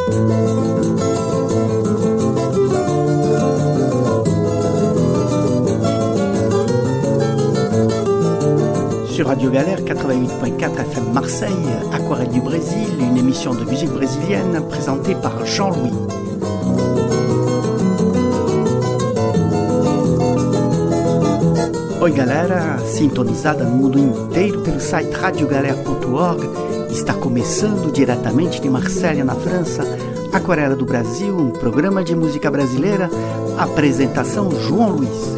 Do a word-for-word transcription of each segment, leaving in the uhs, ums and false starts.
Sur Radio Galère quatre-vingt-huit point quatre F M Marseille, Aquarelle du Brésil, une émission de musique brésilienne présentée par Jean-Louis. Oi galera, sintonizada no mundo inteiro pelo site radio galera ponto org, está começando diretamente de Marselha, na França, Aquarela do Brasil, um programa de música brasileira, apresentação João Luiz.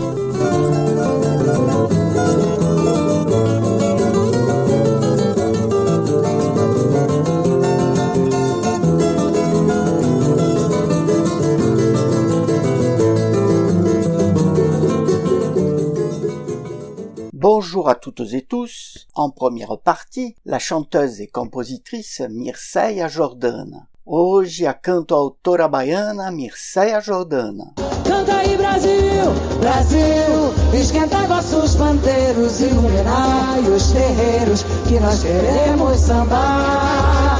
Bonjour à toutes et tous. En première partie, la chanteuse et compositrice Mirceia Jordana. Hoje a canto-autora baiana Mirceia Jordana. Canta aí Brasil, Brasil, esquenta vossos pandeiros, iluminai os terreiros que nós queremos sambar.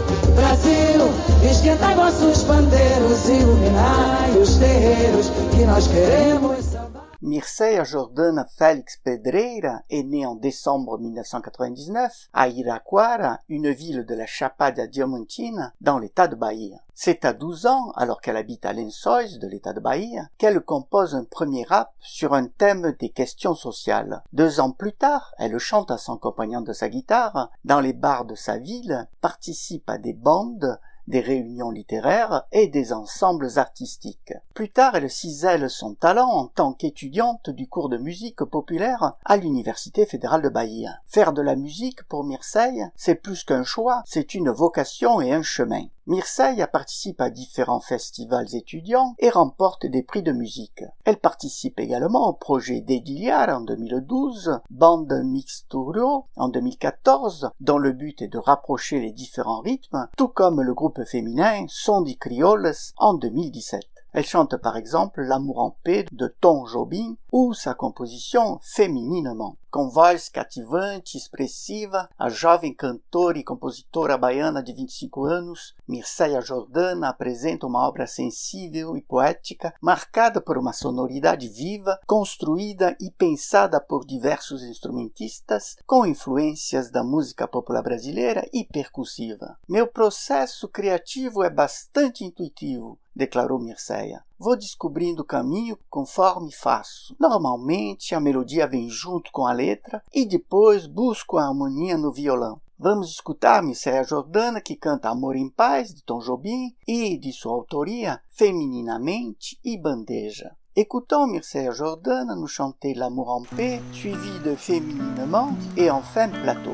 Brasil, esquenta vossos pandeiros, iluminai os terreiros que nós queremos sambar. Mirceia Jordana Félix Pedreira est née en décembre mille neuf cent quatre-vingt-dix-neuf à Iraquara, une ville de la Chapada Diamantina, dans l'état de Bahia. C'est à douze ans, alors qu'elle habite à Lençóis de l'état de Bahia, qu'elle compose un premier rap sur un thème des questions sociales. Deux ans plus tard, elle chante à son compagnon de sa guitare, dans les bars de sa ville, participe à des bandes, des réunions littéraires et des ensembles artistiques. Plus tard, elle cisèle son talent en tant qu'étudiante du cours de musique populaire à l'Université fédérale de Bahia. Faire de la musique pour Mirceia, c'est plus qu'un choix, c'est une vocation et un chemin. Mirceia participe à différents festivals étudiants et remporte des prix de musique. Elle participe également au projet d'Ediliar en deux mille douze, Bande Mixturio en deux mille quatorze, dont le but est de rapprocher les différents rythmes, tout comme le groupe féminin Som de Crioulas en deux mille dix-sept. Elle chante par exemple L'amour en paix de Tom Jobim ou sa composition Femininement. Com voz cativante e expressiva, a jovem cantora e compositora baiana de vinte e cinco anos, Mirceia Jordana apresenta uma obra sensível e poética, marcada por uma sonoridade viva, construída e pensada por diversos instrumentistas, com influências da música popular brasileira e percussiva. Meu processo criativo é bastante intuitivo, declarou Mirceia. Vou descobrindo o caminho conforme faço. Normalmente a melodia vem junto com a letra e depois busco a harmonia no violão. Vamos escutar Mirceia Jordana, que canta Amor em Paz, de Tom Jobim, e, de sua autoria, Femininamente e Bandeja. Écoutons Mirceia Jordana nous chanter L'amour en paix, suivi de Femininement et enfin Plateau.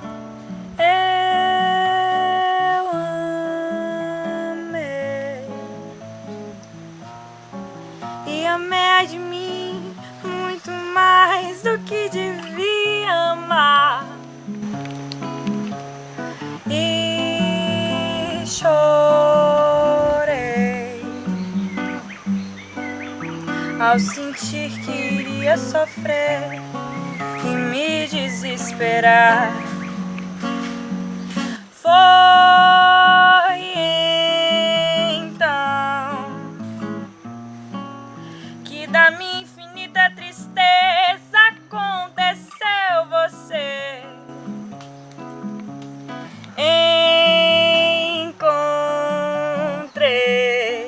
Amei de mim muito mais do que devia amar. E chorei ao sentir que iria sofrer e me desesperar. Foi então que da minha infinita tristeza aconteceu você. Encontrei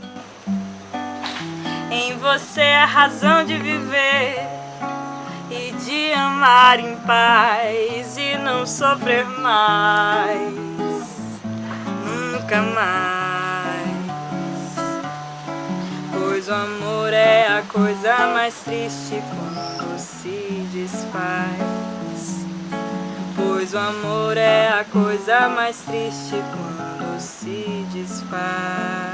em você a razão de viver e de amar em paz e não sofrer mais, nunca mais. Pois o amor é a coisa mais triste quando se desfaz. Pois o amor é a coisa mais triste quando se desfaz.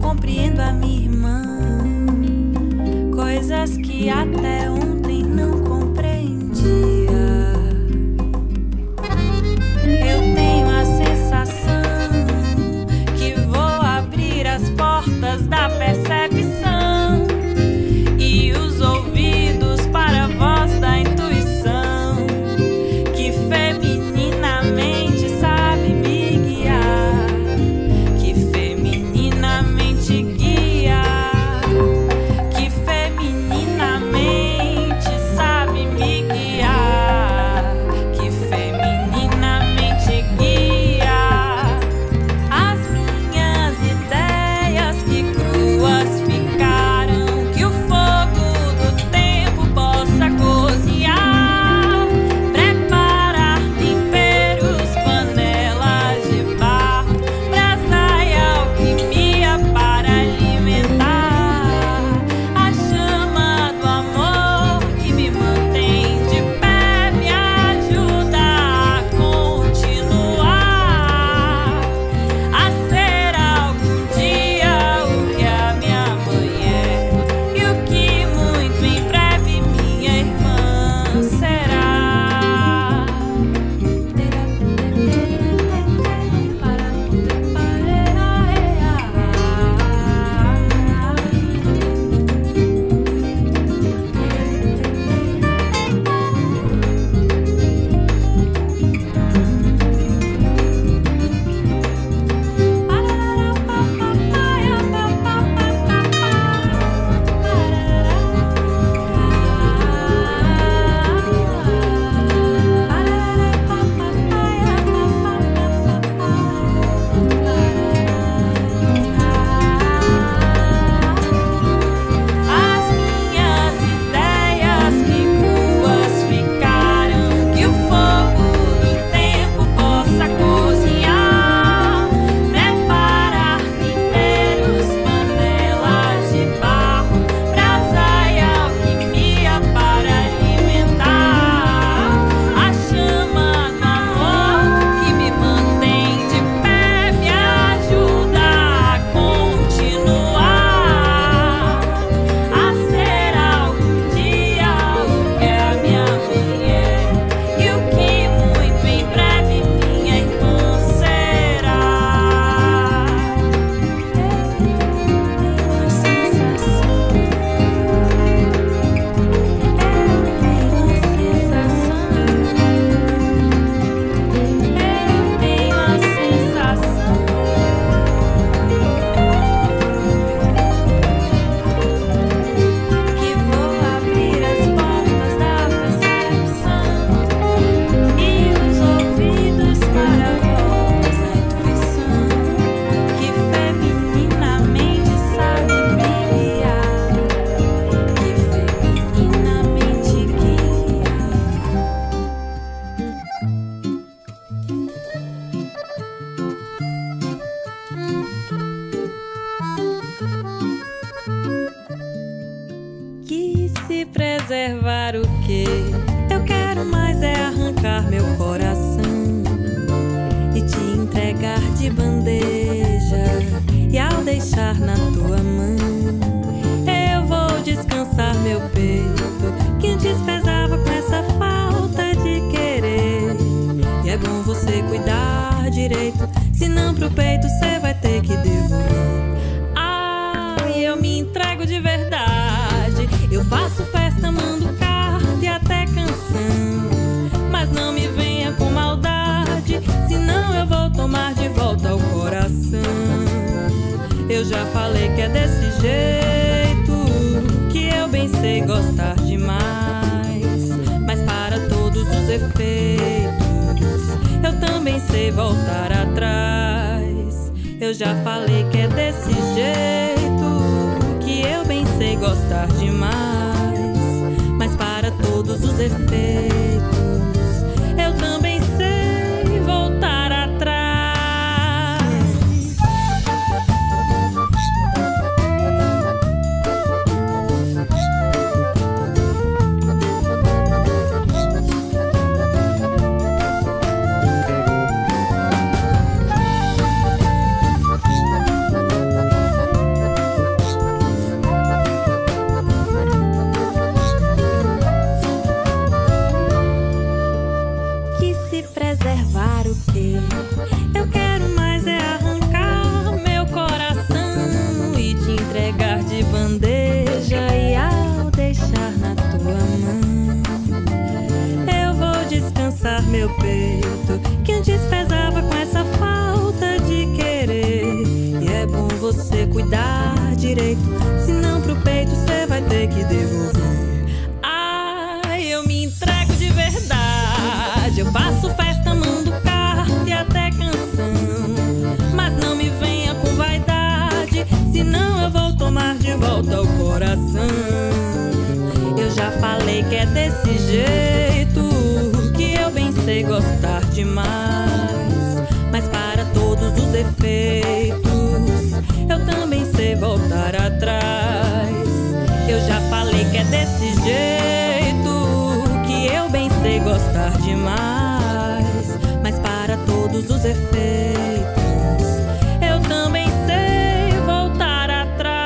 compreendo a minha irmã, coisas que até ontem não compreendia. Eu tenho a sensação que vou abrir as portas da percepção e os ouvidos para a voz da intuição, que femininamente sabe me guiar, que femininamente guia, que femininamente sabe me guiar, que femininamente guia as minhas ideias que cruas ficaram, que o fogo do tempo possa cozinhar, preparar temperos, panelas de barro, brasa e alquimia para alimentar a chama do amor que me mantém de pé, me ajuda a continuar a ser algum dia o que a minha mãe é e o que muito em breve minha irmã será. As minhas ideias que cruas ficaram, que o fogo do tempo possa cozinhar, preparar temperos, panelas de barro, brasa e alquimia para alimentar a chama do amor que me mantém de pé, me ajuda a continuar a ser algum dia o que a minha mãe é e o que muito em breve minha irmã será. Que vou abrir as portas da percepção e os ouvidos para a voz da intuição, que femininamente sabe me guiar, que femininamente guia. Que se preservar o que eu quero mais é arrancar meu coração e te entregar de bandeja, e ao deixar na tua mão eu vou descansar meu peito, que antes pesava com essa falta de querer. E é bom você cuidar direito, senão pro peito cê vai ter que devorar. Ai, eu me entrego de verdade, eu faço festa, mando carta e até canção, mas não me venha com maldade, senão eu vou tomar de volta o coração. Eu já falei que é desse jeito, que eu bem sei gostar demais, mas para todos os efeitos eu também sei voltar atrás. Eu já falei que é desse jeito, que eu bem sei gostar demais, mas para todos os efeitos eu também sei voltar atrás. reservar o quê? Eu quero mais é arrancar meu coração e te entregar de bandeja, e ao deixar na tua mão eu vou descansar meu peito, que antes pesava com essa falta de querer. E é bom você cuidar direito, senão pro peito cê vai ter que devolver. Ai, eu me entrego de verdade, eu faço festa, mando carta e até canção, mas não me venha com vaidade, senão eu vou tomar de volta o coração. Eu já falei que é desse jeito, que eu bem sei gostar demais, mas para todos os efeitos eu também sei voltar atrás. Eu já falei que é desse jeito, que eu bem sei gostar demais, mas para todos os efeitos eu também sei voltar atrás.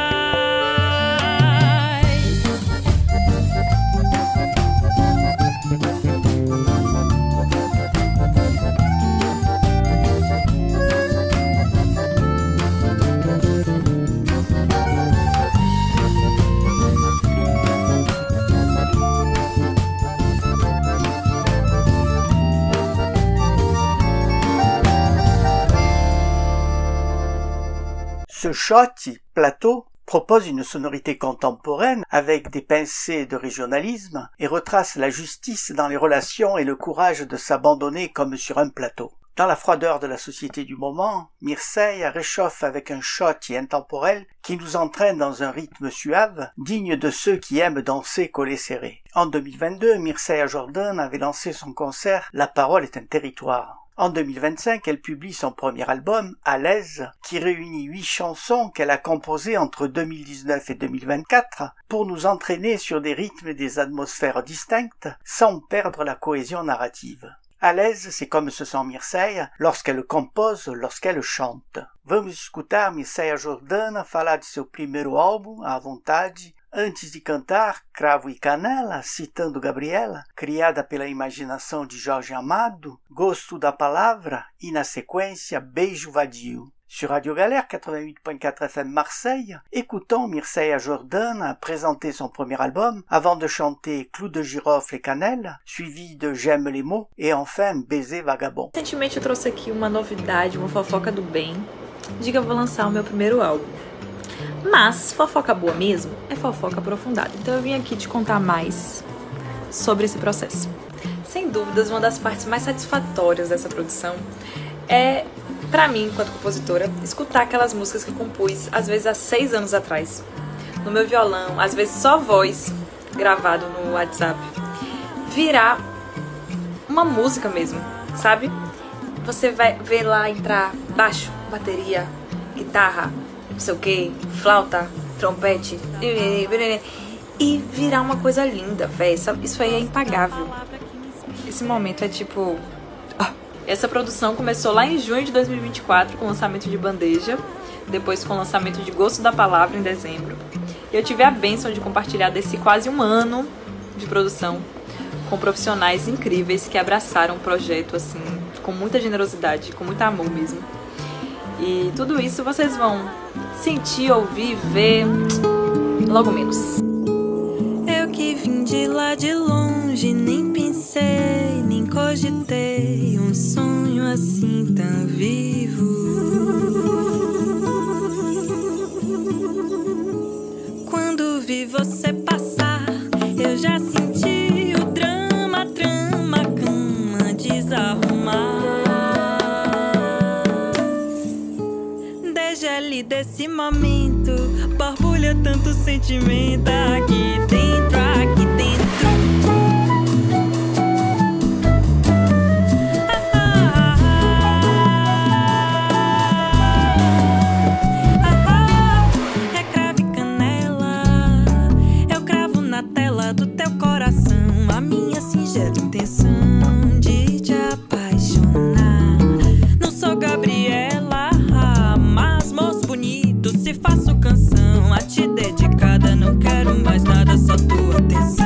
Ce shot, Plateau, propose une sonorité contemporaine avec des pincées de régionalisme et retrace la justice dans les relations et le courage de s'abandonner comme sur un plateau. Dans la froideur de la société du moment, Mircea réchauffe avec un shot intemporel qui nous entraîne dans un rythme suave, digne de ceux qui aiment danser collés serrés. En deux mille vingt-deux, Mircea Jordan avait lancé son concert « La parole est un territoire ». En deux mille vingt-cinq, elle publie son premier album, À l'aise, qui réunit huit chansons qu'elle a composées entre deux mille dix-neuf et deux mille vingt-quatre pour nous entraîner sur des rythmes et des atmosphères distinctes sans perdre la cohésion narrative. À l'aise, c'est comme se sent Mircea lorsqu'elle compose, lorsqu'elle chante. Vamos escutar Mircea Jordan falar de seu primeiro álbum, À vontade, antes de cantar Cravo e Canela, citando Gabriela, criada pela imaginação de Jorge Amado, Gosto da Palavra e, na sequência, Beijo Vadio. Sur Radio Galère quatre-vingt-huit point quatre F M Marseille, écoutons Mircea Jordan présenter son premier album avant de chanter Clou de girofle et cannelle, suivi de J'aime les mots et enfin Baiser vagabond. Recentemente eu trouxe aqui uma novidade, uma fofoca do bem, de que eu vou lançar o meu primeiro álbum. Mas fofoca boa mesmo é fofoca aprofundada, então eu vim aqui te contar mais sobre esse processo. Sem dúvidas, uma das partes mais satisfatórias dessa produção é, pra mim, enquanto compositora, escutar aquelas músicas que eu compus, às vezes há seis anos atrás, no meu violão, às vezes só voz, gravado no WhatsApp, virar uma música mesmo, sabe? Você vai ver lá entrar baixo, bateria, guitarra, não sei o que, flauta, trompete, e virar uma coisa linda, véi. Isso aí é impagável. Esse momento é tipo... Essa produção começou lá em junho de dois mil e vinte e quatro com o lançamento de Bandeja, depois com o lançamento de Gosto da Palavra em dezembro. E eu tive a bênção de compartilhar desse quase um ano de produção com profissionais incríveis que abraçaram o projeto assim, com muita generosidade, com muito amor mesmo. E tudo isso vocês vão sentir, ouvir, ver logo menos. Eu que vim de lá de longe, nem pensei, nem cogitei um sonho assim tão vivo. Quando vi você passar, eu já senti o drama, trama, cama desarrumar. Desde ali desse momento, borbulha tanto sentimento aqui dentro, aqui dentro. Faço canção a te dedicada, não quero mais nada, só tua atenção.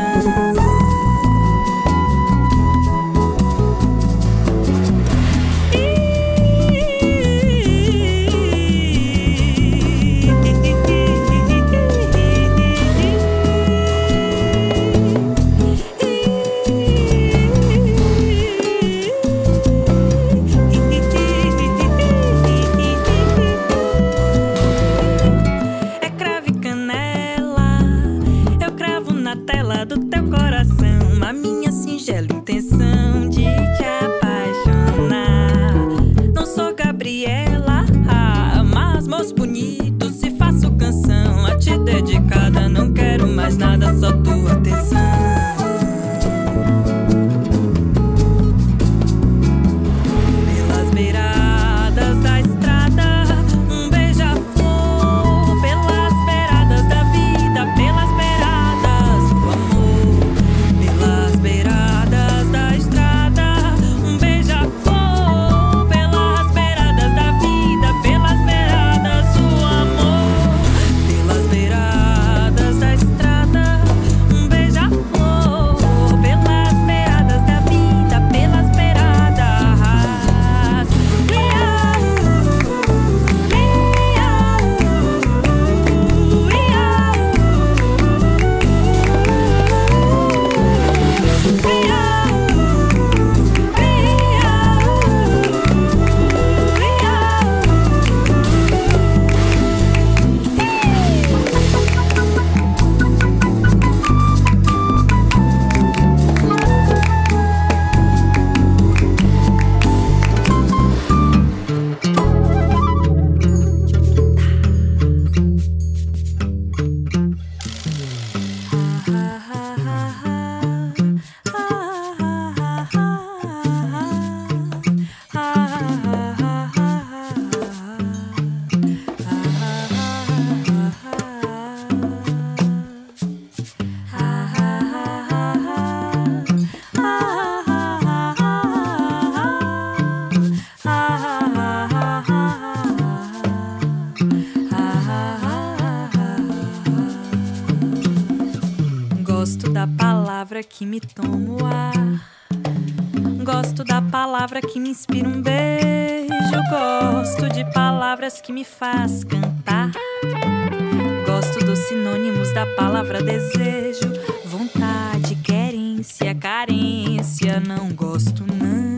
que me toma o ar. Gosto da palavra que me inspira um beijo. Gosto de palavras que me faz cantar. Gosto dos sinônimos da palavra desejo. Vontade, querência, carência. Não gosto, não.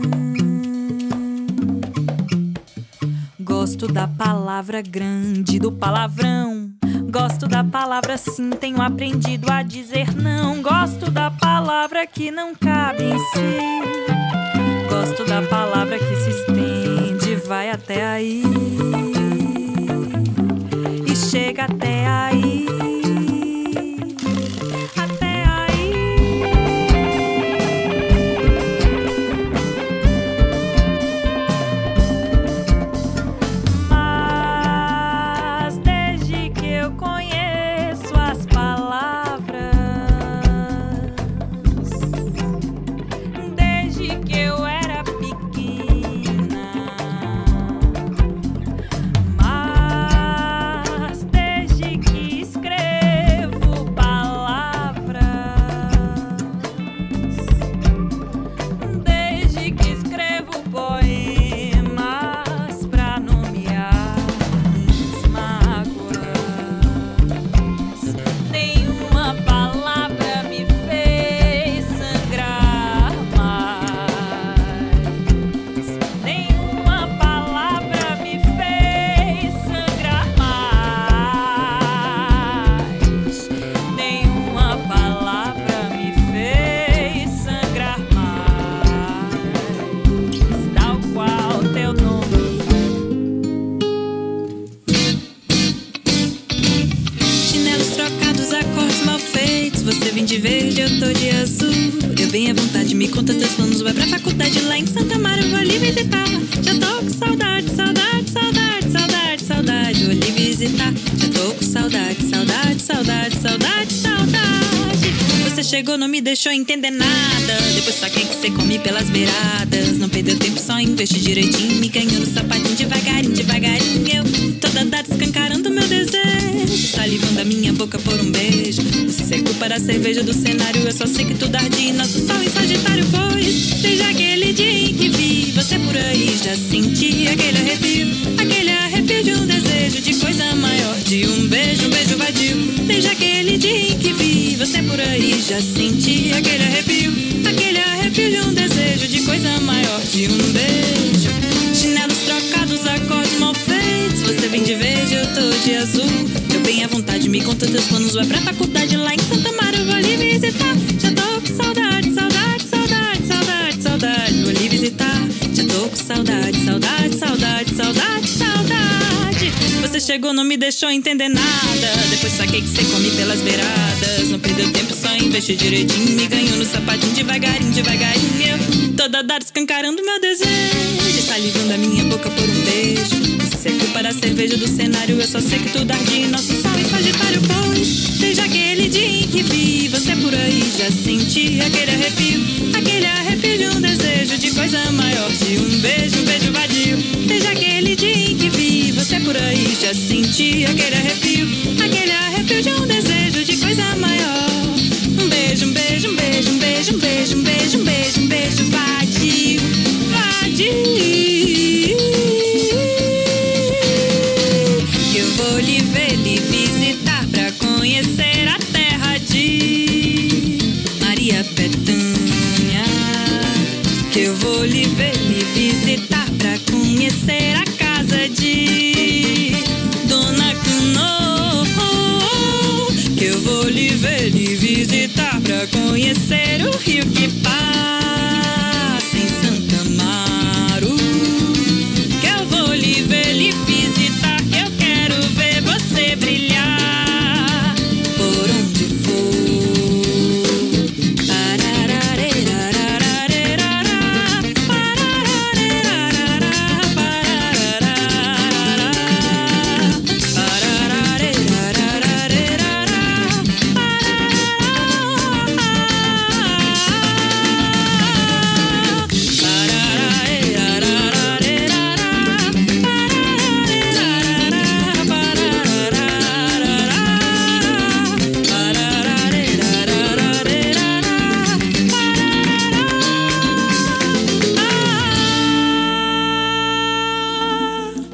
Gosto da palavra grande, do palavrão. Gosto da palavra sim, tenho aprendido a dizer não. Gosto da palavra que não cabe em si. Gosto da palavra que se estende, vai até aí e chega até aí. Até aí. Mas desde que eu conheço as palavras, desde que eu era pequena, mas desde que escrevo palavras, desde que escrevo poemas pra nomear as mágoas, nenhuma palavra me fez sangrar mais. Nenhuma palavra me fez sangrar mais. Nenhuma palavra me fez sangrar mais. Tal qual teu nome. Chinelos trocados, acordes mal feitos. Você vem de verde, eu tô de azul. Eu venho à vontade, me conta teus planos. Vai pra faculdade lá em Santa Mara, eu vou ali visitar. Já tô com saudade, saudade, saudade, saudade, saudade. Vou ali visitar. Já tô com saudade, saudade, saudade, saudade, saudade. Você chegou, não me deixou entender nada. Depois saquei que você come pelas beiradas. Não perdeu tempo, só investe direitinho. Me ganhou no sapatinho, devagarinho, devagarinho. Eu toda dada escancarando meu desejo, salivando a minha boca por um beijo. Você secou para a cerveja do cenário. Eu só sei que tudo arde, nosso sol em Sagitário. Pois desde aquele dia em que vi você por aí, já senti aquele arrepio, aquele arrepio de um desejo, de coisa maior, de um beijo, um beijo vadio. Desde aquele dia em que vi você por aí, já senti aquele arrepio, aquele arrepio de um desejo, de coisa maior, de um beijo. Chinelos trocados, acordes mal feitos. Você vem de verde, eu tô de azul. Eu bem à vontade, me conta teus planos. Vai pra faculdade lá em Santa Mara, eu vou ali visitar. Já tô com saudade, saudade, saudade, saudade, saudade. Vou ali visitar. Já tô com saudade, saudade, saudade, saudade, saudade. Você chegou, não me deixou entender nada. Depois saquei que você come pelas beiradas. Não perdeu tempo, só investi direitinho. Me ganhou no sapatinho, devagarinho, devagarinho. Eu toda dada escancarando meu desejo, salivando a minha boca por um beijo. Você secou para a cerveja do cenário. Eu só sei que tudo arde, nosso sol em Sagitário. Pois desde aquele dia em que vi você por aí, já senti aquele arrepio, aquele arrepio de um desejo, de coisa maior, de um beijo, um beijo vadio. Desde aquele dia em que vi você por aí, já senti aquele arrepio, aquele arrepio de um desejo, de coisa maior. Um beijo, um beijo, um beijo, um beijo, um beijo, um beijo, um beijo, um beijo vadio, vadio. Eu vou lhe ver, lhe visitar, pra conhecer a terra de Maria Bethânia. Que eu vou lhe ver, lhe visitar, pra conhecer a casa de Dona Cunô. Que eu vou lhe ver, lhe visitar, pra conhecer o rio que passa em Santa Amaro. Que eu vou lhe ver, lhe visitar, que eu quero ver você brilhar por onde for. Parararerarararararará, parararerarararará, parararerarararará, parararerarararará.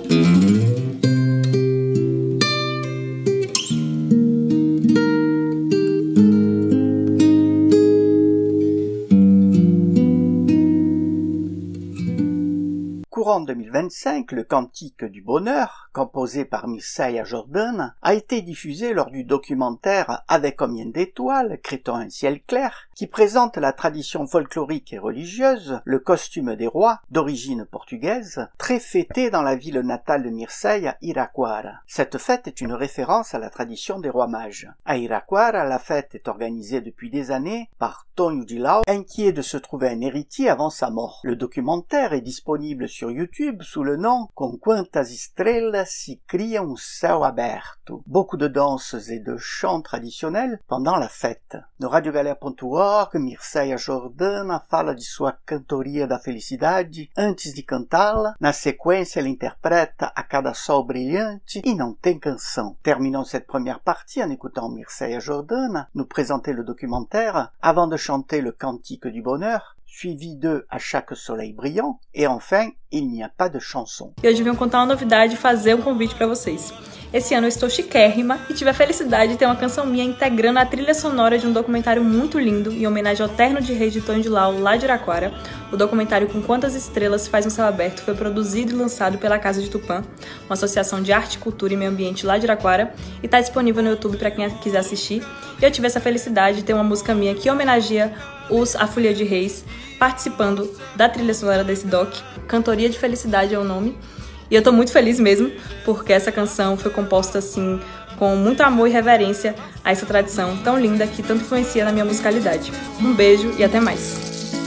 Courant deux mille vingt-cinq, le Cantique du Bonheur, composé par Mircea Jordan, a été diffusé lors du documentaire Avec combien d'étoiles, crée-t-on un ciel clair, qui présente la tradition folklorique et religieuse, le costume des rois, d'origine portugaise, très fêté dans la ville natale de Mircea, Iraquara. Cette fête est une référence à la tradition des rois mages. À Iraquara, la fête est organisée depuis des années par Tonho de Lau, inquiet de se trouver un héritier avant sa mort. Le documentaire est disponible sur YouTube sous le nom Com quantas estrelas se cria um céu aberto. Beaucoup de danses et de chants traditionnels pendant la fête. No radio galera ponto org, Mircea Jordan fala de sua cantoria da felicidade. Antes de cantá-la, na sequência ele interpreta A Cada Sol Brilhante e Não Tem Canção. Terminons cette première partie en écoutant Mircea Jordan nous présenter le documentaire avant de chanter le Cantique du Bonheur, suivi de A Chaque Soleil Brillant, e enfin, Il N'y A Pas de Chanson. E hoje vim contar uma novidade e fazer um convite para vocês. Esse ano eu estou chiquérrima e tive a felicidade de ter uma canção minha integrando a trilha sonora de um documentário muito lindo em homenagem ao Terno de Reis de Tonho de Lau, lá de Iraquara. O documentário Com Quantas Estrelas Faz um Céu Aberto foi produzido e lançado pela Casa de Tupã, uma associação de arte, cultura e meio ambiente lá de Iraquara, e está disponível no YouTube para quem quiser assistir. E eu tive essa felicidade de ter uma música minha que homenageia os A Folia de Reis, participando da trilha sonora desse doc. Cantoria de Felicidade é o nome. E eu tô muito feliz mesmo, porque essa canção foi composta assim, com muito amor e reverência a essa tradição tão linda que tanto influencia na minha musicalidade. Um beijo e até mais!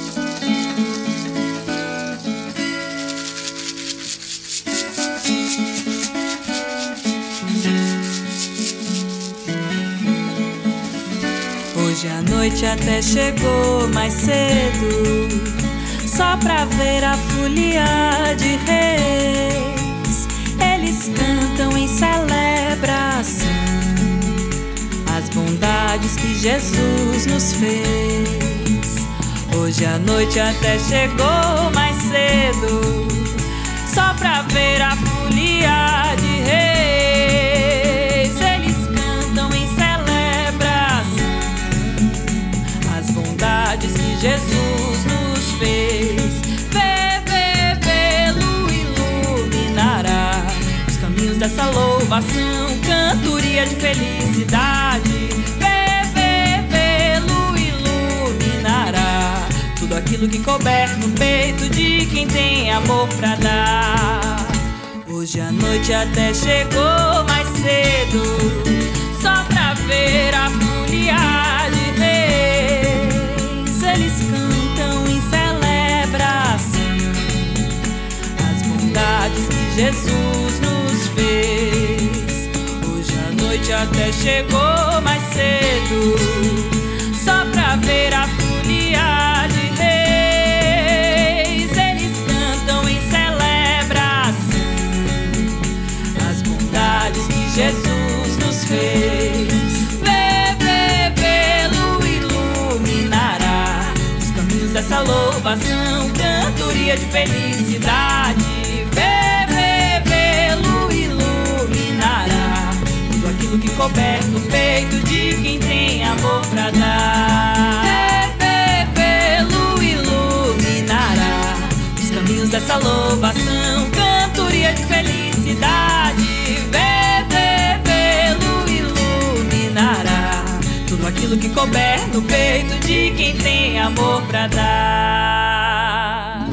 Hoje a noite até chegou mais cedo, só pra ver a folia de reis. Eles cantam em celebração as bondades que Jesus nos fez. Hoje a noite até chegou mais cedo, só pra ver a folia de reis. Eles cantam em celebração as bondades que Jesus nos fez. Vê, vê, vê-lo iluminará os caminhos dessa louvação, cantoria de felicidade. Vê, vê, vê-lo iluminará tudo aquilo que couber no peito de quem tem amor pra dar. Hoje a noite até chegou mais cedo, só pra ver a folia de reis. Eles cantam em celebração as bondades que Jesus nos fez. Hoje a noite até chegou mais cedo, só pra ver a folia de reis. Eles cantam em celebração as bondades que Jesus nos fez. Vê, vê, vê-lo iluminará os caminhos dessa louvação, cantoria de felicidade. Vê, vê, vê-lo iluminará tudo aquilo que couber no peito de quem tem amor pra dar. Vê, vê, vê-lo iluminará os caminhos dessa louvação, cantoria de felicidade. Vê, vê, vê-lo iluminará tudo aquilo que couber no peito de quem tem amor pra dar.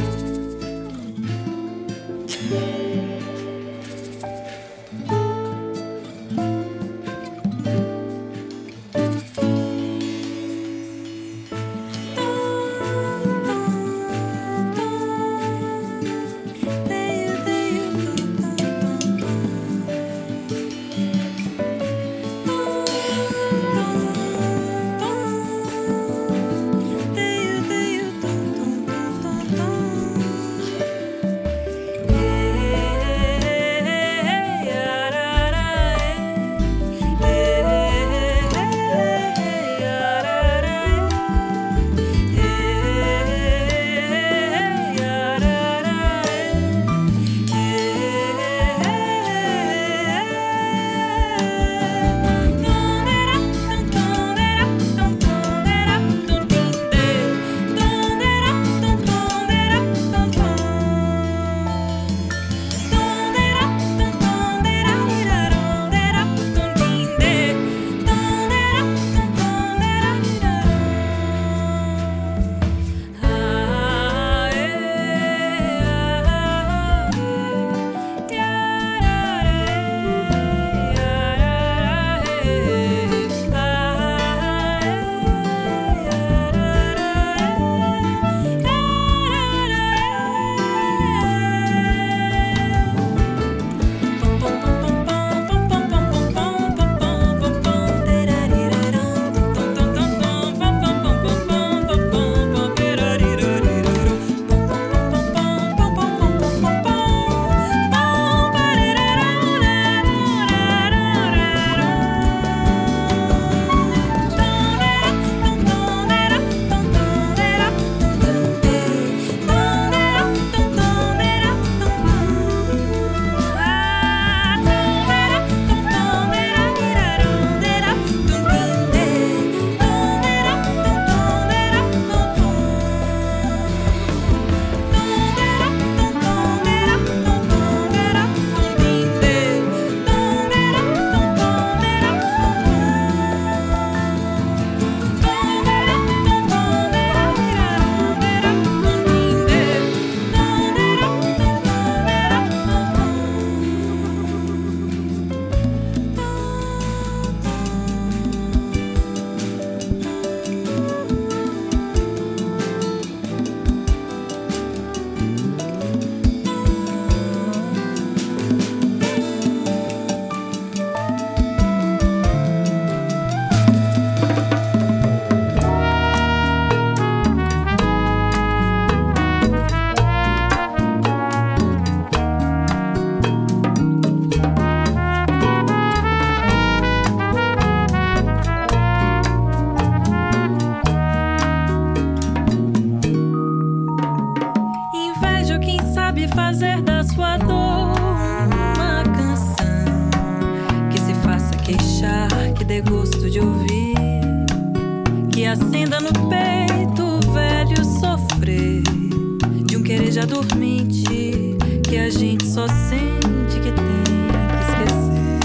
da sua dor uma canção que se faça queixar, que dê gosto de ouvir, que acenda no peito o velho sofrer de um querer já dormente, que a gente só sente que tem que esquecer.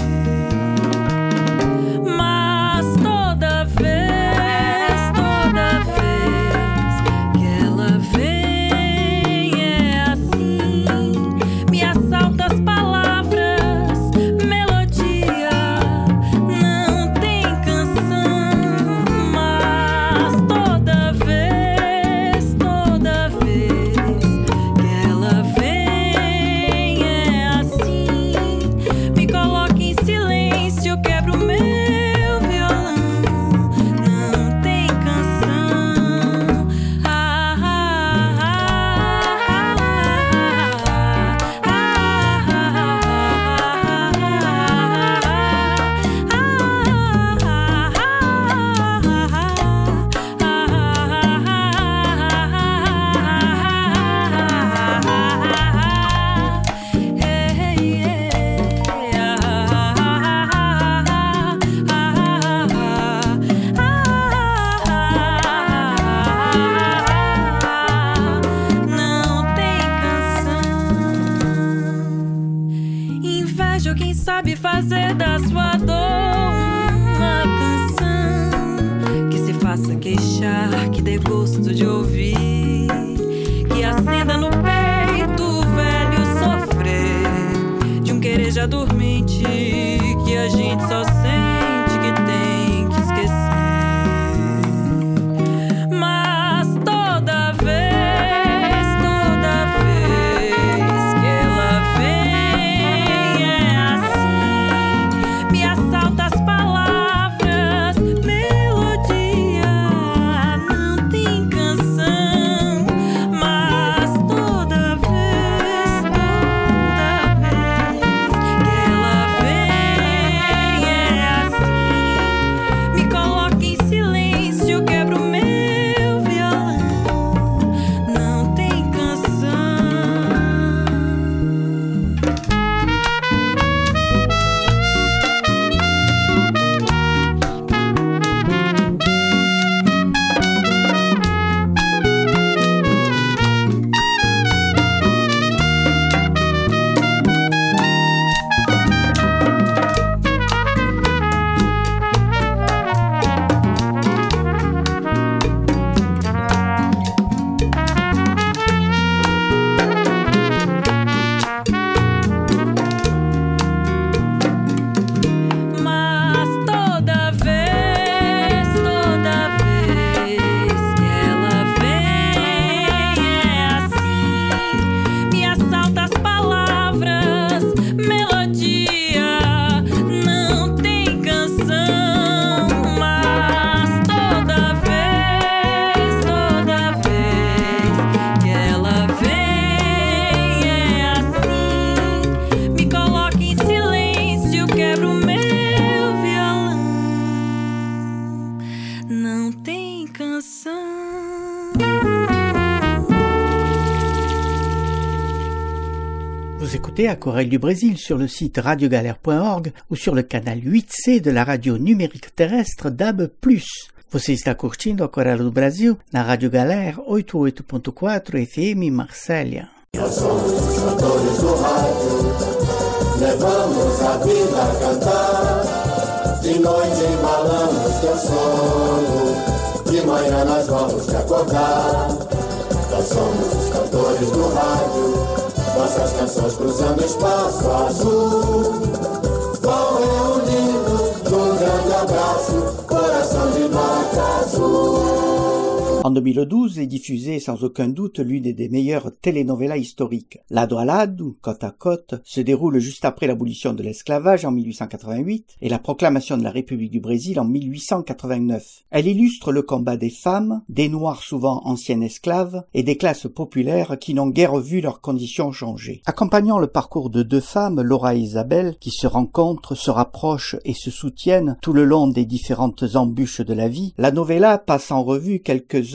Mas toda vez, toda vez que ela vem é assim, me assalta as palavras, melodia, não tem canção. Mas toda vez, toda vez que ela vem é assim, me coloca em silêncio, quebra o meu violão, não tem canção. Ah, ah, ah, não tem canção. Invejo quem sabe fazer da sua dor uma canção que se faça queixar, que dê gosto de ouvir, que acenda no peito o velho sofrer de um querer já dormente, que a gente só sente que tem que esquecer. Mas toda vez, toda vez que ela vem é assim, me assalta as palavras, melodia, não tem canção. Mas toda vez, toda vez que ela vem é assim, me coloca em silêncio, quebra o meu violão, não tem canção. Mas toda vez, toda vez que ela vem é assim, me assalta as palavras, melodia, não tem canção. Mas toda vez, toda vez que ela vem é assim, me coloca em silêncio, quebra o meu violão, não tem canção. Vous écoutez Aquarelle du Brésil sur le site radiogalère point org ou sur le canal huit C de la radio numérique terrestre D A B plus. Você está curtindo Aquarelle do Brasil na Rádio Galère oitenta e oito ponto quatro F M Marsella. Nós somos os cantores do rádio, levamos a vida a cantar. De noite embalamos teu sono, de manhã nós vamos te acordar. Nós somos os cantores do rádio, nossas canções cruzando espaço azul. Vão reunindo num grande abraço, coração de nota azul. En deux mille douze est diffusée sans aucun doute l'une des meilleures telenovelas historiques. Lado a Lado, Côte à Côte, se déroule juste après l'abolition de l'esclavage en mille huit cent quatre-vingt-huit et la proclamation de la République du Brésil en mille huit cent quatre-vingt-neuf. Elle illustre le combat des femmes, des Noirs souvent anciens esclaves et des classes populaires qui n'ont guère vu leurs conditions changer. Accompagnant le parcours de deux femmes, Laura et Isabelle, qui se rencontrent, se rapprochent et se soutiennent tout le long des différentes embûches de la vie, la novella passe en revue quelques-uns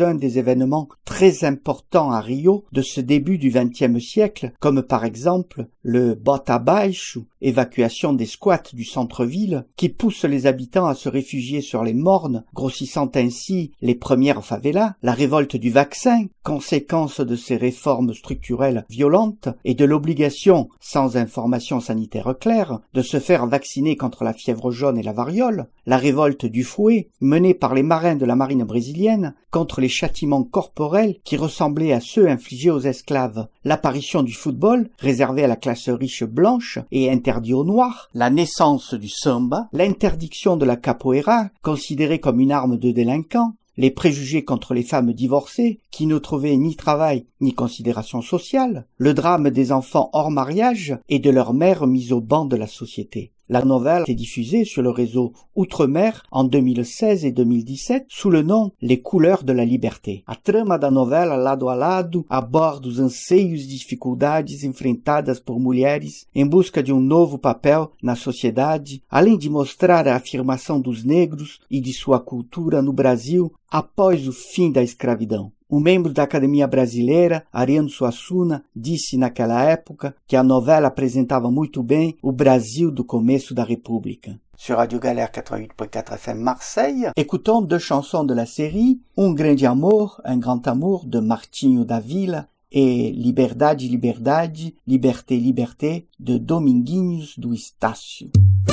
quelques-uns des événements très importants à Rio de ce début du vingtième siècle, comme par exemple le Bota Baixo, évacuation des squats du centre-ville, qui pousse les habitants à se réfugier sur les mornes, grossissant ainsi les premières favelas, la révolte du vaccin, conséquence de ces réformes structurelles violentes et de l'obligation, sans information sanitaire claire, de se faire vacciner contre la fièvre jaune et la variole, la révolte du fouet, menée par les marins de la marine brésilienne contre les châtiments corporels qui ressemblaient à ceux infligés aux esclaves, l'apparition du football, réservé à la classe riche blanche et interdit aux noirs, la naissance du samba, l'interdiction de la capoeira, considérée comme une arme de délinquants, les préjugés contre les femmes divorcées, qui ne trouvaient ni travail ni considération sociale, le drame des enfants hors mariage et de leurs mères mises au banc de la société. La novelle est diffusée sur le réseau Outre-mer en deux mille seize et deux mille dix-sept sous le nom Les couleurs de la liberté. A trama da novela Lado a Lado aborda os anseios e dificuldades enfrentadas por mulheres em busca de um novo papel na sociedade, além de mostrar a afirmação dos negros e de sua cultura no Brasil após o fim da escravidão. Um membro da Academia Brasileira, Ariano Suassuna, disse naquela época que a novela apresentava muito bem o Brasil do começo da República. Sur Radio Galère quatre-vingt-huit point quatre F M Marseille, écoutons deux chansons de la série Um Grande Amor, Un Grand Amour de Martinho da Vila et Liberdade, Liberdade, Liberté, Liberté de Dominguinhos do Estácio.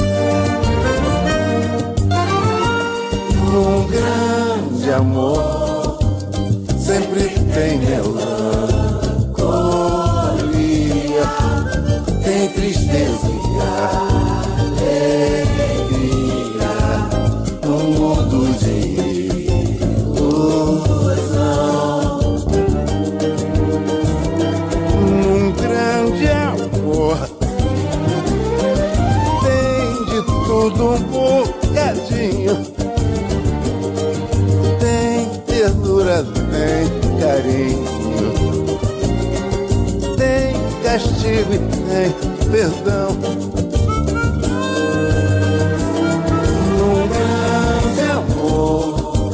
Um grande amor sempre tem melancolia, tem tristeza e alegria, no mundo de ilusão. Um grande amor tem de tudo um bocadinho, tem ternura, tem carinho, tem castigo e tem perdão. Num grande amor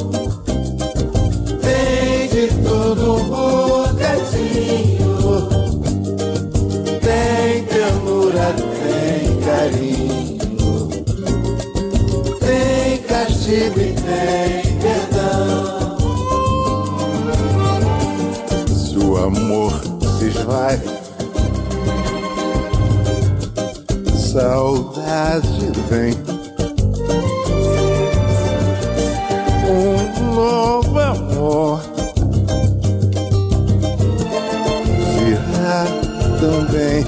tem de tudo um bocadinho, tem ternura, tem carinho, tem castigo e tem perdão. O amor se esvai, saudade vem, um novo amor virá também.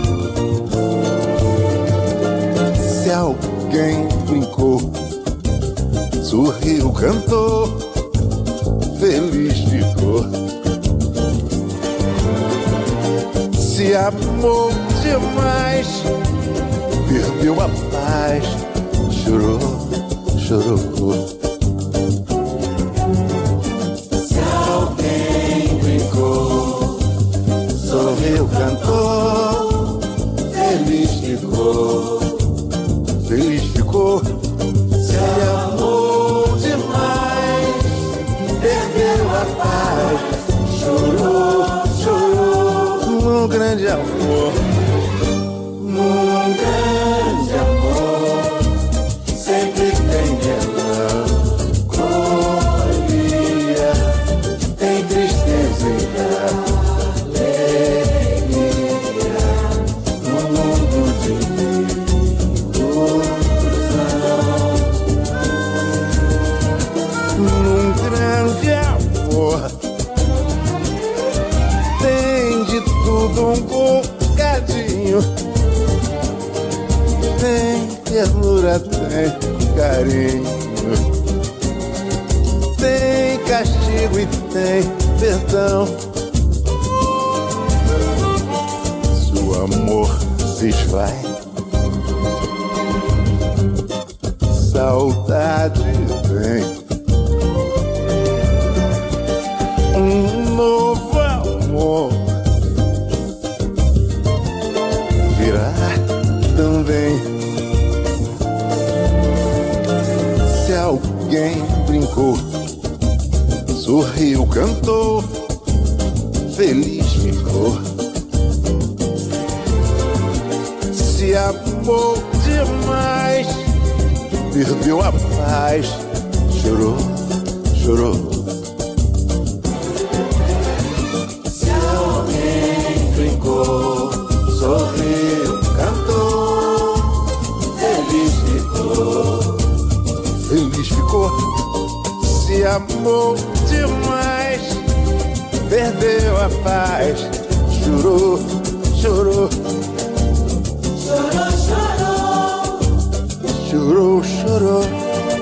Se alguém brincou, sorriu, cantou, feliz ficou. Se amou demais, perdeu a paz, chorou, chorou. Se alguém brincou, sorriu, cantou, feliz ficou, feliz ficou. Se amou demais, perdeu a paz, chorou, chorou. Num grande amor, num grande amor, sempre tem melancolia, tem tristeza e alegria, no mundo de ilusão. Num grande amor tudo um bocadinho, tem ternura, tem carinho, tem castigo e tem perdão. Se o amor se esvai, saudade vem, um novo amor também. Se alguém brincou, sorriu, se amou demais, perdeu a paz, chorou, chorou. Se alguém brincou, sorriu, cantou, feliz ficou, feliz ficou. Se amou demais, perdeu a paz, chorou, chorou. Chorou, chorou, chorou, chorou.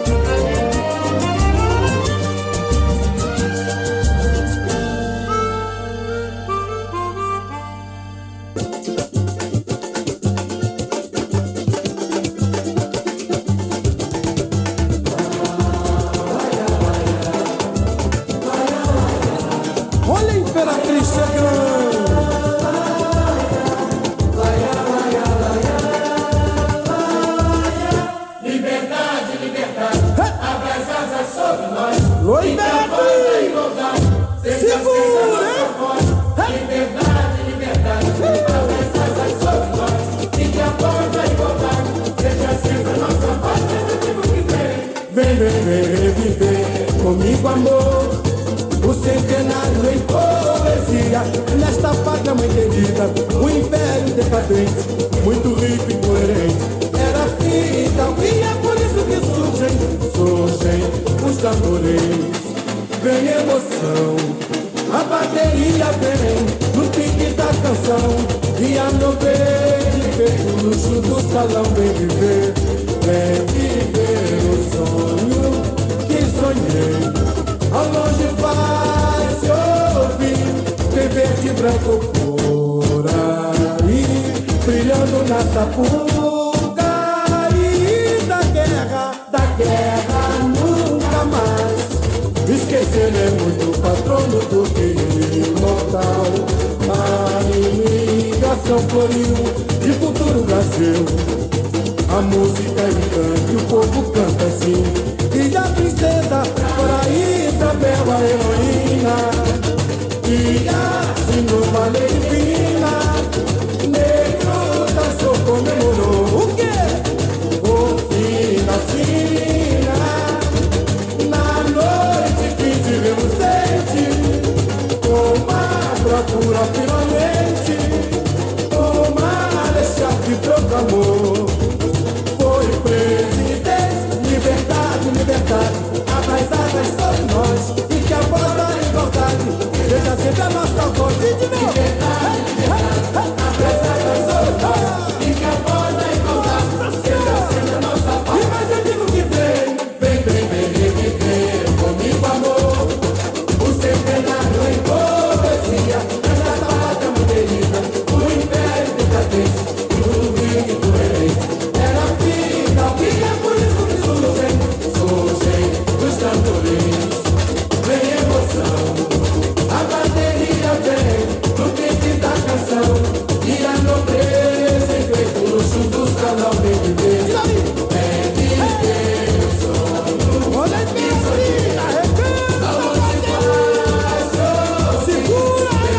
Olha a Imperatriz chegando. Oi, Imperatriz! Segura! Liberdade, liberdade, abre as asas sobre nós, e que a voz da igualdade seja sempre a nossa voz, nesse tempo que vem. Vem, vem, vem, viver comigo, amor, o centenário em poesia, nesta pátria mãe querida, o império decadente, muito rico e coerente. Era fita, e é por isso que surgem, surgem os tambores. Vem emoção, a bateria vem no pique da canção, e a nobreza feito o luxo do salão. Vem viver, vem viver o sonho que sonhei. Ao longe vai se ouvir, vem verde, branco por aí, brilhando na sapuca. E da guerra, da guerra nunca mais esquecer é muito patrono do que imortal. A imigração floriu de futuro Brasil. A música é encanta e o povo canta assim. E a princesa, para Isabel, a heroína, e assim numa lei divina, negro dançou, comemorou. O quê? O fim da sina. Na noite que tivemos sede, com uma procura finalmente, o marechal que proclamou. Foi presidente, liberdade, liberdade, abra as asas sobre nós, e que a voz da igualdade seja sempre a nossa voz. Liberdade, liberdade, abra as asas sobre nós, e que a voz da igualdade seja sempre a nossa voz. E mais eu digo que vem, vem, vem, vem reviver comigo, amor, o centenário em poesia, nessa pátria muito querida, o império decadente, tudo rico e coerente. Era vida, e é por isso que surgem, surgem os tambores. Vem emoção, a bateria vem no pique da canção, e a nobreza enfeita o luxo do salão. Vem viver, vem viver o sonho. Olha a minha arrecada, aonde vai, segura, vem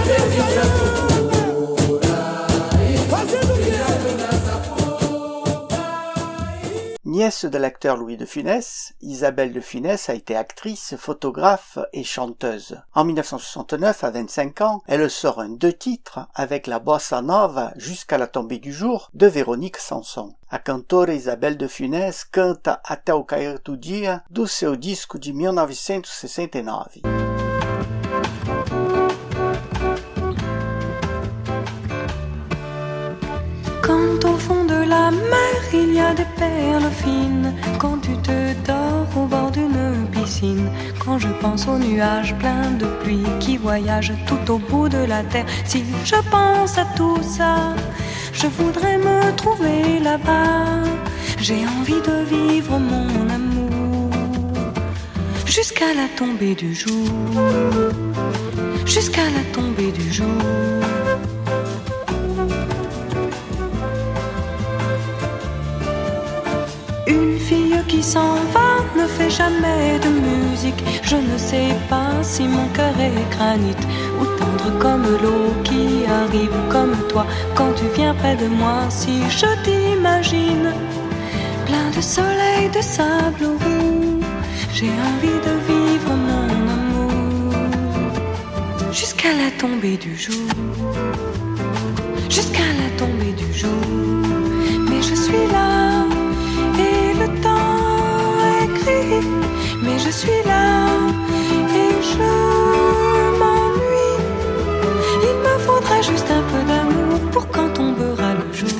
verde, branco por aí, fazendo o quê? Nièce de l'acteur Louis de Funès, Isabelle de Funès a été actrice, photographe et chanteuse. En mille neuf cent soixante-neuf, à vingt-cinq ans, elle sort un deux titres avec la bossa nova Jusqu'à la tombée du jour de Véronique Sanson. A cantora Isabelle de Funès canta Até o cair do dia do seu disco de mille neuf cent sessenta-nove. Quand au fond de la mer il y a des perles fines, quand tu te dors au bord d'une piscine, quand je pense aux nuages pleins de pluie qui voyagent tout au bout de la terre, si je pense à tout ça, je voudrais me trouver là-bas. J'ai envie de vivre mon amour jusqu'à la tombée du jour, jusqu'à la tombée du jour. Une fille qui s'en va ne fait jamais de musique. Je ne sais pas si mon cœur est granit ou tendre comme l'eau qui arrive comme toi quand tu viens près de moi. Si je t'imagine plein de soleil, de sable roux, j'ai envie de vivre mon amour jusqu'à la tombée du jour, jusqu'à la tombée du jour. Mais je suis là et le temps écrit, mais je suis là et je m'ennuie. Il me faudra juste un peu d'amour pour quand tombera le jour.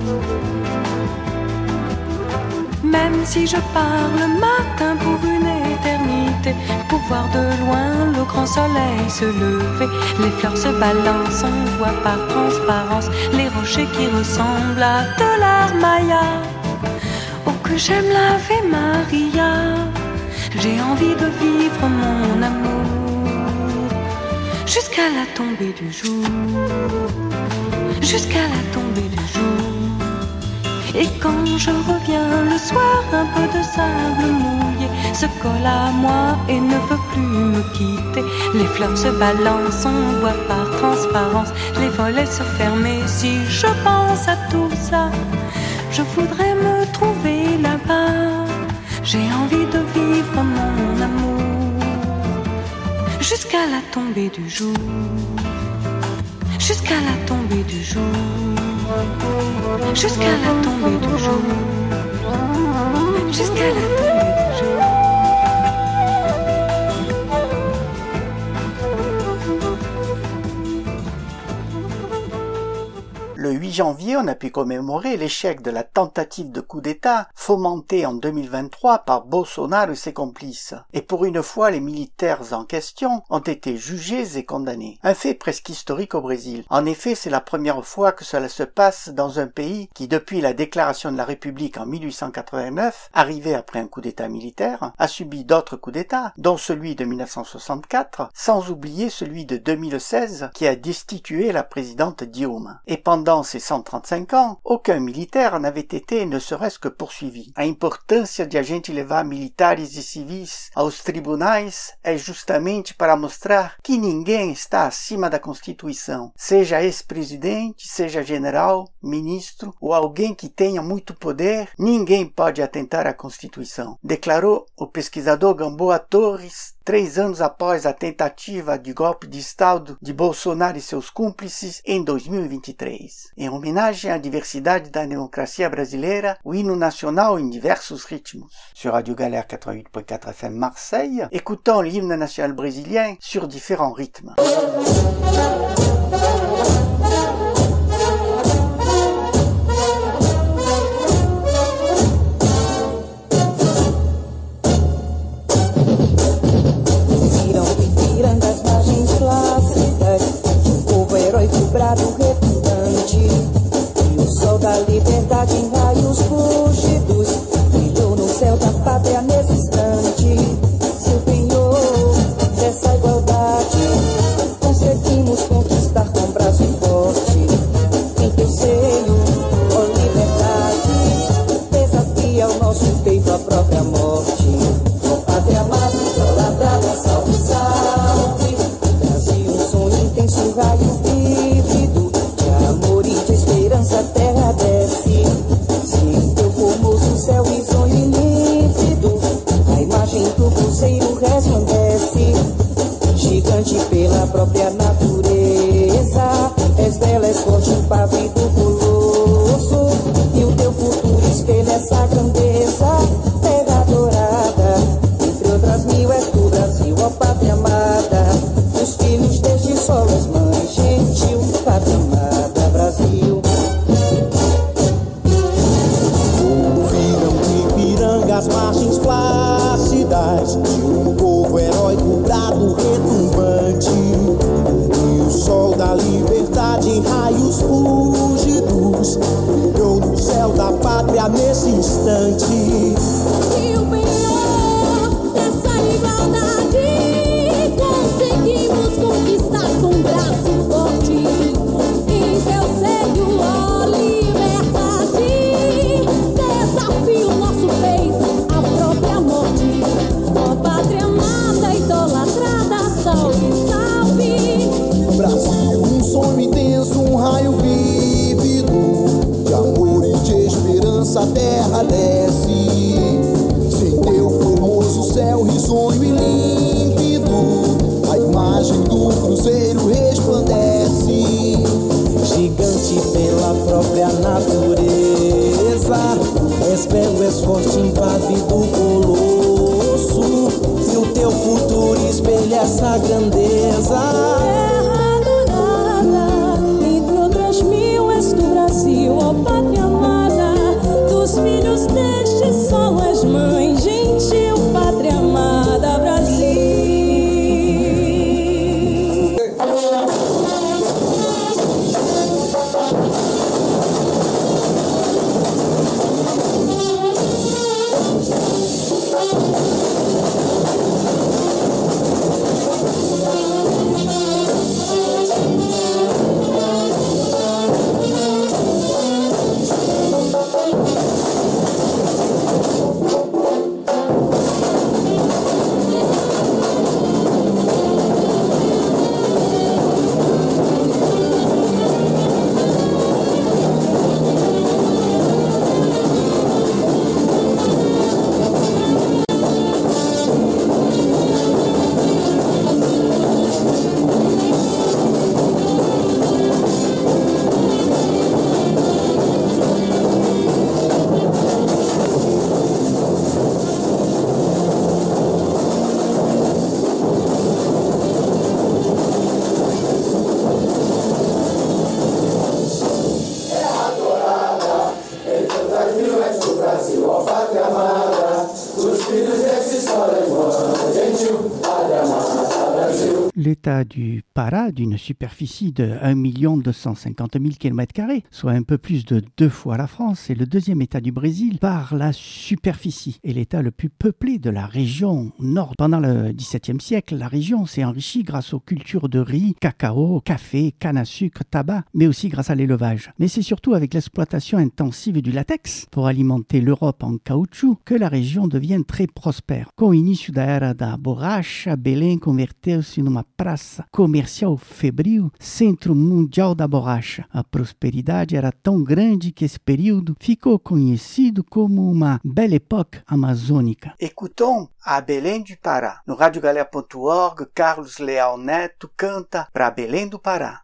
Même si je pars le matin pour une éternité, pour voir de loin le grand soleil se lever, les fleurs se balancent, on voit par transparence les rochers qui ressemblent à de l'Armaya. Oh que j'aime l'Ave Maria, j'ai envie de vivre mon amour jusqu'à la tombée du jour, jusqu'à la tombée du jour. Et quand je reviens le soir, un peu de sable mouillé se colle à moi et ne veut plus me quitter. Les fleurs se balancent, on voit par transparence les volets se fermer. Si je pense à tout ça, je voudrais me trouver là-bas. J'ai envie de vivre mon amour jusqu'à la tombée du jour, jusqu'à la tombée du jour, jusqu'à la tombée du jour, jusqu'à la tombée du jour. Le huit janvier, on a pu commémorer l'échec de la tentative de coup d'État fomentée en deux mille vingt-trois par Bolsonaro et ses complices. Et pour une fois, les militaires en question ont été jugés et condamnés. Un fait presque historique au Brésil. En effet, c'est la première fois que cela se passe dans un pays qui, depuis la déclaration de la République en mille huit cent quatre-vingt-neuf, arrivé après un coup d'État militaire, a subi d'autres coups d'État, dont celui de mille neuf cent soixante-quatre, sans oublier celui de deux mille seize qui a destitué la présidente Dilma. Et pendant ces cent trente-cinq ans, aucun militaire n'avait été ne serait-ce que poursuivi. A importância de a gente levar militares e civis aos tribunais é justamente para mostrar que ninguém está acima da Constituição, seja ex-presidente, seja general, ministro ou alguém que tenha muito poder, ninguém pode atentar à Constituição, declarou o pesquisador Gamboa Torres, três anos após a tentativa de golpe de Estado de Bolsonaro e seus cúmplices em dois mil e vinte e três. Em homenagem à diversidade da democracia brasileira, o hino nacional em diversos ritmos. Sur Radio Galère quatre-vingt-huit point quatre F M Marseille, écoutons l'hymne national brésilien sur différents rythmes. Brado retumbante, e o sol da liberdade em raios fúlgidos brilhou no céu da pátria nesse instante. Se o penhor dessa igualdade conseguimos conquistar com braço forte, em teu seio, ó liberdade, desafia o nosso peito a própria morte. Ó pátria amada, idolatrada, salve, salve, Brasil, um sonho intenso, raio vívido de amor e de esperança, a terra desce. Se em teu formoso céu risonho e límpido a imagem do cruzeiro resplandece, gigante pela própria natureza, és bela, és forte, impávido colosso, e o teu futuro espelha essa grandeza. Terra dourada, entre outras mil, és tu, Brasil, ó pátria amada, os filhos deste solo, és mãe gentil, pátria amada, Brasil. Ouviram de Ipiranga as margens plácidas de um povo heróico, brado retumbante, e o sol da liberdade em raios fúlgidos brilhou no céu da pátria nesse instante. E o penhor dessa igualdade conseguimos conquistar com braço forte, em teu seio, ó liberdade, desafia o nosso peito à própria morte. Ó pátria amada, idolatrada, salve, salve, nossa terra desce. Sem teu formoso céu risonho e límpido, a imagem do cruzeiro resplandece. Gigante pela própria natureza, és belo, és forte, impávido colosso, e o teu futuro espelha essa grandeza. Terra adorada, entre outras mil és tu, Brasil, ó pátria amada. Dos filhos deste solo és mãe gentil, pátria amada, Brasil. L'état du Pará, d'une superficie de un million deux cent cinquante mille kilomètres carrés, soit un peu plus de deux fois la France, est le deuxième état du Brésil par la superficie et l'état le plus peuplé de la région nord. Pendant le dix-septième siècle, la région s'est enrichie grâce aux cultures de riz, cacao, café, canne à sucre, tabac, mais aussi grâce à l'élevage. Mais c'est surtout avec l'exploitation intensive du latex pour alimenter l'Europe en caoutchouc que la région devient très prospère. Com o início da era da borracha, Belém converteu-se numa praça comercial febril, centro mundial da borracha. A prosperidade era tão grande que esse período ficou conhecido como uma belle époque amazônica. Écoutons a Belém do Pará. No rádio galera ponto org, Carlos Leal Neto canta para Belém do Pará.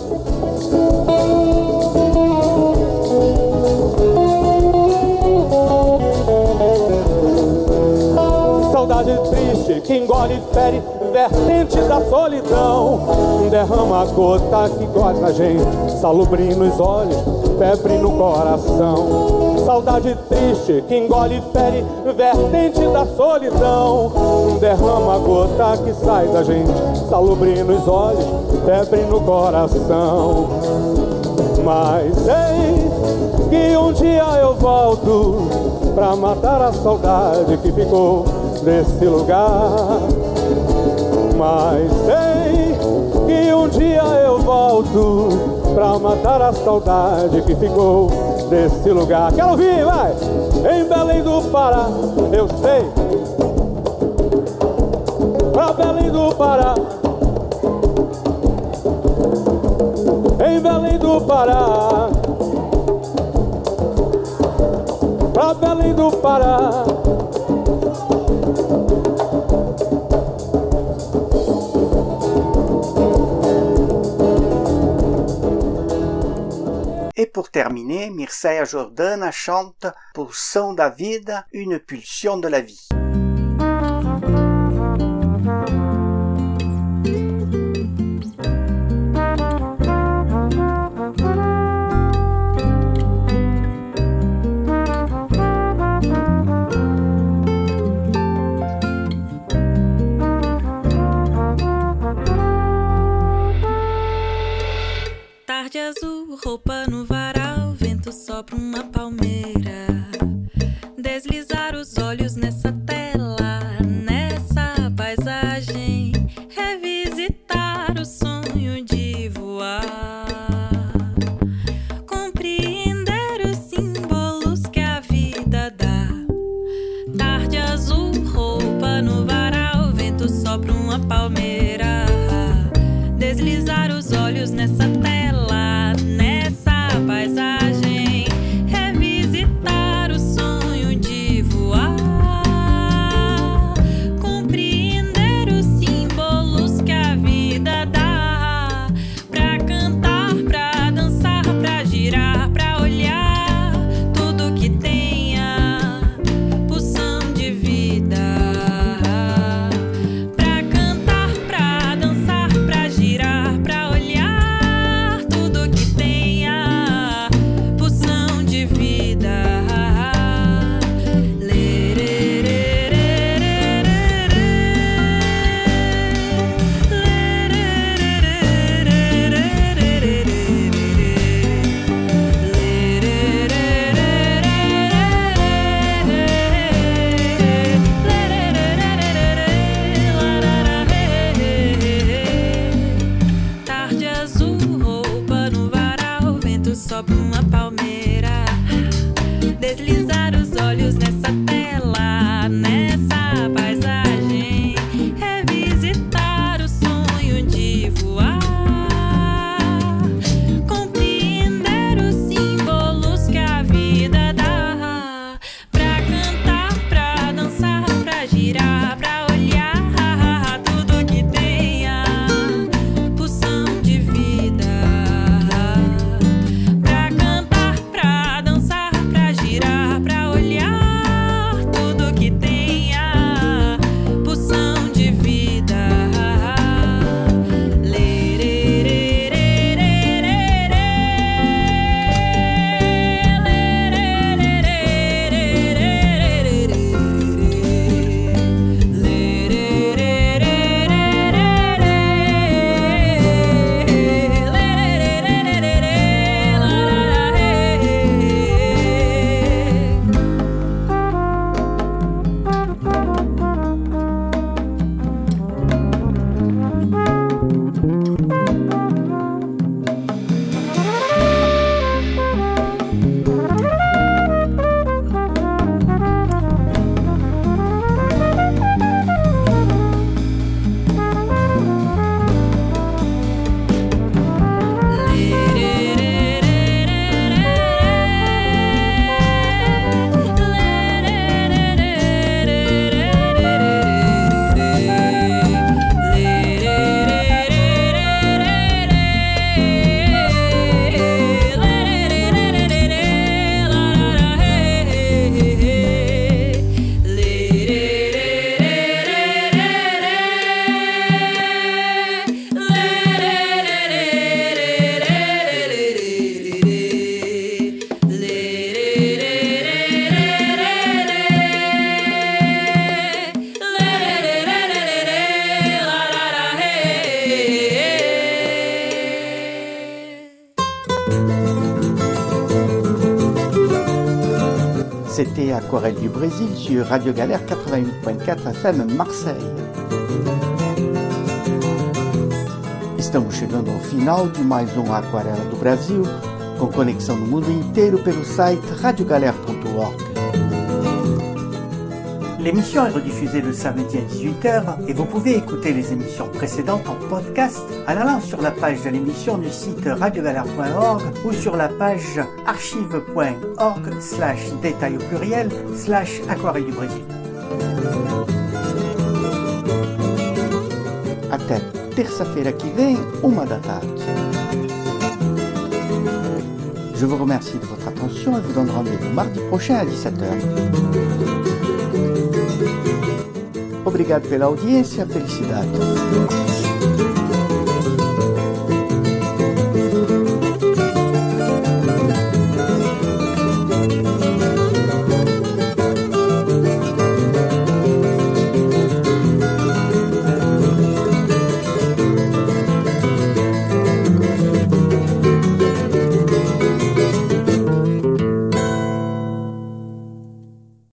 Saudade triste que engole e fere, vertente da solidão. Derrama a gota que goza a gente, salubre nos olhos, febre no coração. Saudade triste que engole e fere, vertente da solidão. Derrama a gota que sai da gente, salubre nos olhos, febre no coração. Mas ei, que um dia eu volto pra matar a saudade que ficou desse lugar. Mas sei que um dia eu volto pra matar a saudade que ficou desse lugar. Quero ouvir, vai! Em Belém do Pará, eu sei. Pra Belém do Pará. Em Belém do Pará. Pra Belém do Pará. Et pour terminer, Mircea Jordana chante pour Som da Vida, une pulsion de la vie. Tarde azul, roupa no varal, vento sopra uma palmeira. Deslizar os olhos nessa tela, nessa paisagem. Revisitar o sonho de voar. Compreender os símbolos que a vida dá. Tarde azul, roupa no varal, vento sopra uma palmeira. Deslizar os olhos nessa tela, nessa paisagem, revisitar C'était Aquarelle du Brésil sur Radio Galère quatre-vingt-huit point quatre F M Marseille. Estamos chegando ao final de mais um Aquarela do Brasil, com conexão no mundo inteiro pelo site radio galère point org. L'émission est rediffusée le samedi à dix-huit heures et vous pouvez écouter les émissions précédentes en podcast en allant sur la page de l'émission du site radio galère point org ou sur la page archive point org slash détail au pluriel slash Aquarelle du Brésil. Até terça-feira que vem, uma da tarde. Je vous remercie de votre attention et vous donne rendez-vous mardi prochain à dix-sept heures. Obrigado pela audiência, felicidade.